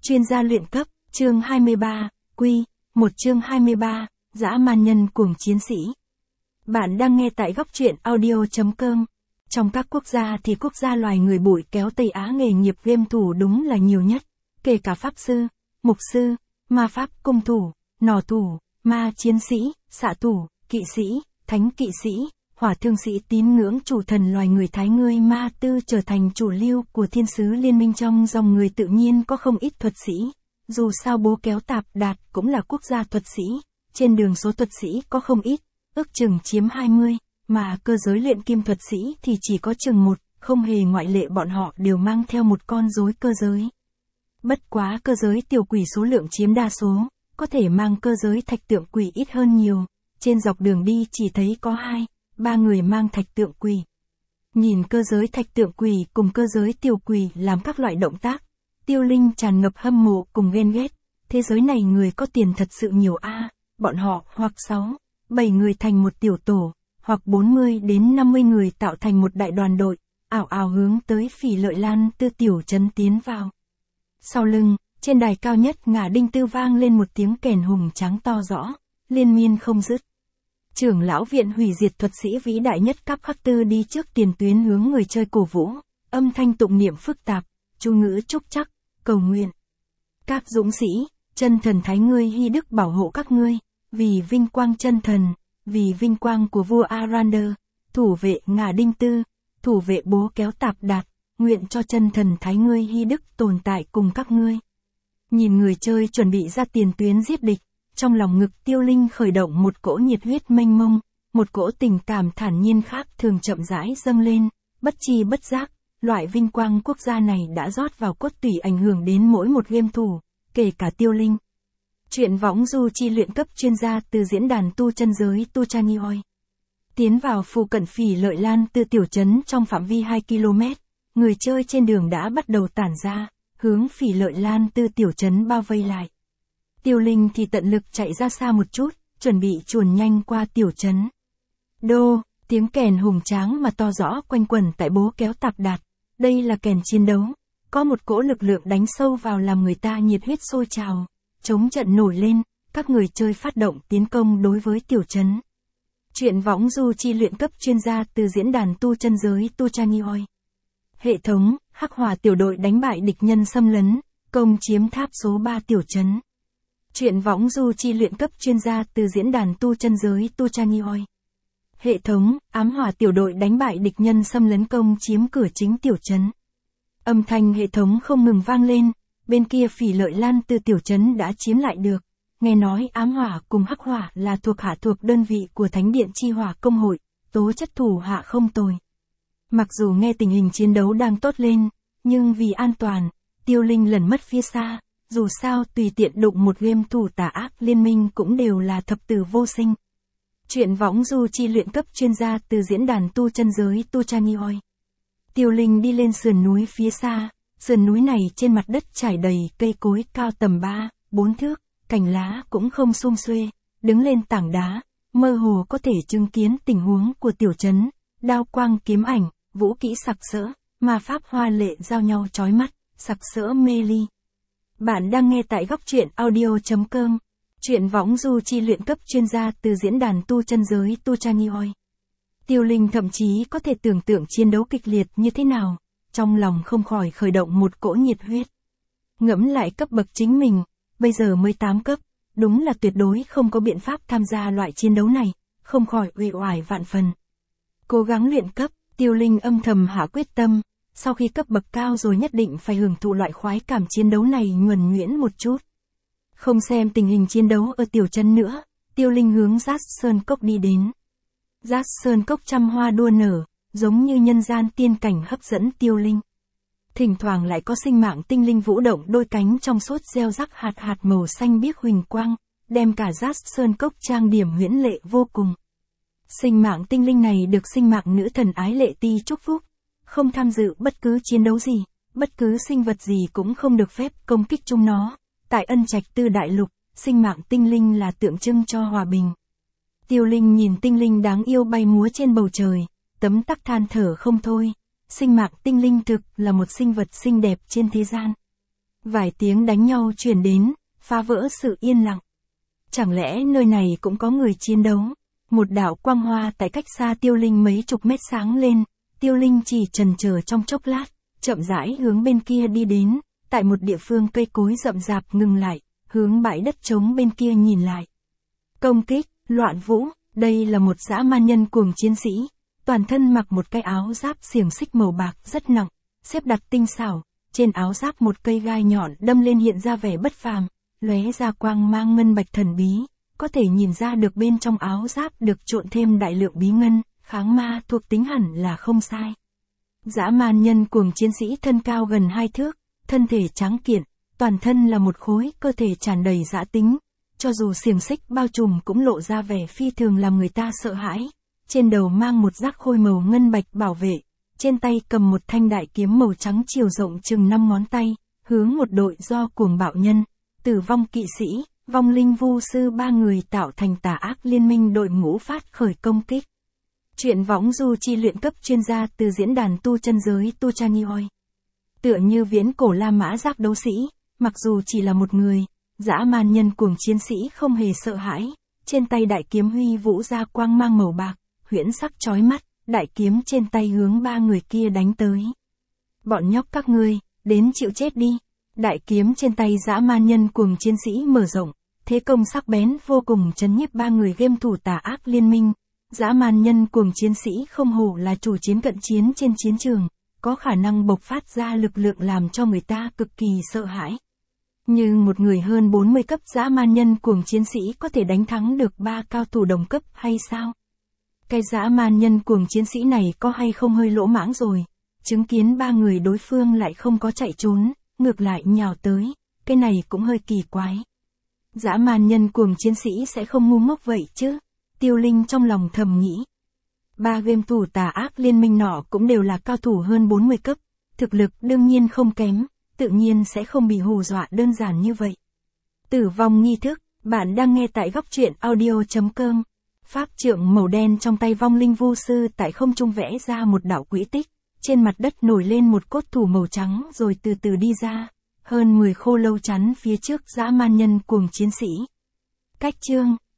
Chuyên gia luyện cấp, chương 23, một chương 23, dã man nhân cuồng chiến sĩ. Bạn đang nghe tại góc truyện audio.com. Trong các quốc gia thì quốc gia loài người bụi kéo Tây Á nghề nghiệp game thủ đúng là nhiều nhất, kể cả pháp sư, mục sư, ma pháp cung thủ, nỏ thủ, ma chiến sĩ, xạ thủ, kỵ sĩ, thánh kỵ sĩ, hỏa thương sĩ tín ngưỡng chủ thần loài người Thái người Ma Tư trở thành chủ lưu của thiên sứ liên minh. Trong dòng người tự nhiên có không ít thuật sĩ, dù sao bố kéo Tạp Đạt cũng là quốc gia thuật sĩ, trên đường số thuật sĩ có không ít, ước chừng chiếm 20, mà cơ giới luyện kim thuật sĩ thì chỉ có chừng 1, không hề ngoại lệ, bọn họ đều mang theo một con rối cơ giới. Bất quá cơ giới tiểu quỷ số lượng chiếm đa số, có thể mang cơ giới thạch tượng quỷ ít hơn nhiều, trên dọc đường đi chỉ thấy có 2-3 người mang thạch tượng quỷ. Nhìn cơ giới thạch tượng quỷ cùng cơ giới tiểu quỷ làm các loại động tác, Tiêu Linh tràn ngập hâm mộ cùng ghen ghét, thế giới này người có tiền thật sự nhiều a, bọn họ hoặc 6-7 người thành một tiểu tổ, hoặc 40 đến 50 người tạo thành một đại đoàn đội, ảo ảo hướng tới Phỉ Lợi Lan Tư tiểu trấn tiến vào. Sau lưng, trên đài cao nhất ngả đinh tư vang lên một tiếng kèn hùng tráng to rõ, liên miên không dứt. Trưởng lão viện hủy diệt thuật sĩ vĩ đại nhất Cáp Khắc Tư đi trước tiền tuyến hướng người chơi cổ vũ, âm thanh tụng niệm phức tạp, chú ngữ chúc chắc, cầu nguyện. Các dũng sĩ, chân thần Thái ngươi hy đức bảo hộ các ngươi, vì vinh quang chân thần, vì vinh quang của vua Arander, thủ vệ ngả đinh tư, thủ vệ bố kéo Tạp Đạt, nguyện cho chân thần Thái ngươi hy đức tồn tại cùng các ngươi. Nhìn người chơi chuẩn bị ra tiền tuyến giết địch, trong lòng ngực Tiêu Linh khởi động một cỗ nhiệt huyết mênh mông, một cỗ tình cảm thản nhiên khác thường chậm rãi dâng lên, bất chi bất giác, loại vinh quang quốc gia này đã rót vào cốt tủy ảnh hưởng đến mỗi một game thủ, kể cả Tiêu Linh. Chuyện võng du chi luyện cấp chuyên gia từ diễn đàn tu chân giới Tu Chanioi. Tiến vào phụ cận Phỉ Lợi Lan Tư tiểu trấn trong phạm vi 2 km, người chơi trên đường đã bắt đầu tản ra, hướng Phỉ Lợi Lan Tư tiểu trấn bao vây lại. Tiêu Linh thì tận lực chạy ra xa một chút, chuẩn bị chuồn nhanh qua tiểu trấn. Đô, tiếng kèn hùng tráng mà to rõ quanh quẩn tại bố kéo Tạp Đạt. Đây là kèn chiến đấu, có một cỗ lực lượng đánh sâu vào làm người ta nhiệt huyết sôi trào, chống trận nổi lên, các người chơi phát động tiến công đối với tiểu trấn. Chuyện võng du chi luyện cấp chuyên gia từ diễn đàn tu chân giới Tu Chanioi. Hệ thống, Hắc Hỏa tiểu đội đánh bại địch nhân xâm lấn, công chiếm tháp số 3 tiểu trấn. Chuyện võng du chi luyện cấp chuyên gia từ diễn đàn tu chân giới Tu Chanioi. Hệ thống, Ám Hỏa tiểu đội đánh bại địch nhân xâm lấn công chiếm cửa chính tiểu trấn. Âm thanh hệ thống không ngừng vang lên, bên kia Phỉ Lợi Lan Tư tiểu trấn đã chiếm lại được. Nghe nói Ám Hỏa cùng Hắc Hỏa là thuộc hạ thuộc đơn vị của Thánh điện Chi Hỏa công hội, tố chất thủ hạ không tồi. Mặc dù nghe tình hình chiến đấu đang tốt lên, nhưng vì an toàn, Tiêu Linh lẩn mất phía xa. Dù sao tùy tiện đụng một game thủ tà ác liên minh cũng đều là thập tử vô sinh. Chuyện võng du chi luyện cấp chuyên gia từ diễn đàn tu chân giới Tu Chanioi. Tiêu Linh đi lên sườn núi phía xa, sườn núi này trên mặt đất trải đầy cây cối cao tầm 3-4 thước, cành lá cũng không sum xuê, đứng lên tảng đá, mơ hồ có thể chứng kiến tình huống của tiểu trấn, đao quang kiếm ảnh, vũ kỹ sặc sỡ, ma pháp hoa lệ giao nhau chói mắt, sặc sỡ mê ly. Bạn đang nghe tại góc truyện audio.com. Chuyện võng du chi luyện cấp chuyên gia từ diễn đàn tu chân giới Tu Chanioi. Tiêu Linh thậm chí có thể tưởng tượng chiến đấu kịch liệt như thế nào, trong lòng không khỏi khởi động một cỗ nhiệt huyết. Ngẫm lại cấp bậc chính mình, bây giờ mới 8 cấp, đúng là tuyệt đối không có biện pháp tham gia loại chiến đấu này, không khỏi uể oải vạn phần. Cố gắng luyện cấp, Tiêu Linh âm thầm hạ quyết tâm. Sau khi cấp bậc cao rồi nhất định phải hưởng thụ loại khoái cảm chiến đấu này nhuần nhuyễn một chút. Không xem tình hình chiến đấu ở tiểu trấn nữa, Tiêu Linh hướng Giác Sơn Cốc đi đến. Giác Sơn Cốc trăm hoa đua nở, giống như nhân gian tiên cảnh hấp dẫn Tiêu Linh. Thỉnh thoảng lại có sinh mạng tinh linh vũ động đôi cánh trong suốt gieo rắc hạt hạt màu xanh biếc huỳnh quang, đem cả Giác Sơn Cốc trang điểm huyễn lệ vô cùng. Sinh mạng tinh linh này được sinh mạng nữ thần Ái Lệ Ti chúc phúc. Không tham dự bất cứ chiến đấu gì, bất cứ sinh vật gì cũng không được phép công kích chúng nó. Tại Ân Trạch Tư Đại Lục, sinh mạng tinh linh là tượng trưng cho hòa bình. Tiêu Linh nhìn tinh linh đáng yêu bay múa trên bầu trời, tấm tắc than thở không thôi. Sinh mạng tinh linh thực là một sinh vật xinh đẹp trên thế gian. Vài tiếng đánh nhau truyền đến, phá vỡ sự yên lặng. Chẳng lẽ nơi này cũng có người chiến đấu? Một đạo quang hoa tại cách xa Tiêu Linh mấy chục mét sáng lên, Tiêu Linh chỉ chần chờ trong chốc lát, chậm rãi hướng bên kia đi đến, tại một địa phương cây cối rậm rạp ngừng lại, hướng bãi đất trống bên kia nhìn lại. Công kích, loạn vũ, đây là một dã man nhân cuồng chiến sĩ, toàn thân mặc một cái áo giáp xiềng xích màu bạc rất nặng, xếp đặt tinh xảo, trên áo giáp một cây gai nhọn đâm lên hiện ra vẻ bất phàm, lóe ra quang mang ngân bạch thần bí, có thể nhìn ra được bên trong áo giáp được trộn thêm đại lượng bí ngân, kháng ma thuộc tính hẳn là không sai. Dã man nhân cuồng chiến sĩ thân cao gần 2 thước, thân thể tráng kiện, toàn thân là một khối cơ thể tràn đầy dã tính, cho dù xiềng xích bao trùm cũng lộ ra vẻ phi thường làm người ta sợ hãi. Trên đầu mang một giác khôi màu ngân bạch bảo vệ, trên tay cầm một thanh đại kiếm màu trắng chiều rộng chừng 5 ngón tay, hướng một đội do cuồng bạo nhân, tử vong kỵ sĩ, vong linh vu sư 3 người tạo thành tà ác liên minh đội ngũ phát khởi công kích. Truyện võng du chi luyện cấp chuyên gia từ diễn đàn tu chân giới Tu Chanioi. Tựa như viễn cổ La Mã giáp đấu sĩ, mặc dù chỉ là một người, dã man nhân cuồng chiến sĩ không hề sợ hãi, trên tay đại kiếm huy vũ ra quang mang màu bạc, huyễn sắc chói mắt, đại kiếm trên tay hướng 3 người kia đánh tới. Bọn nhóc các ngươi, đến chịu chết đi. Đại kiếm trên tay dã man nhân cuồng chiến sĩ mở rộng, thế công sắc bén vô cùng chấn nhiếp 3 người game thủ tà ác liên minh. Dã man nhân cuồng chiến sĩ không hổ là chủ chiến cận chiến trên chiến trường, có khả năng bộc phát ra lực lượng làm cho người ta cực kỳ sợ hãi. Như một người hơn 40 cấp dã man nhân cuồng chiến sĩ có thể đánh thắng được 3 cao thủ đồng cấp hay sao? Cái dã man nhân cuồng chiến sĩ này có hay không hơi lỗ mãng rồi, chứng kiến 3 người đối phương lại không có chạy trốn, ngược lại nhào tới, cái này cũng hơi kỳ quái. Dã man nhân cuồng chiến sĩ sẽ không ngu ngốc vậy chứ? Tiêu Linh trong lòng thầm nghĩ. 3 game thủ tà ác liên minh nọ cũng đều là cao thủ hơn 40 cấp, thực lực đương nhiên không kém, tự nhiên sẽ không bị hù dọa đơn giản như vậy. Tử vong nghi thức, bạn đang nghe tại góc truyện audio.com. Pháp trượng màu đen trong tay vong linh vu sư tại không trung vẽ ra một đạo quỹ tích, trên mặt đất nổi lên một cốt thủ màu trắng rồi từ từ đi ra, hơn 10 khô lâu chắn phía trước dã man nhân cuồng chiến sĩ. Cách chương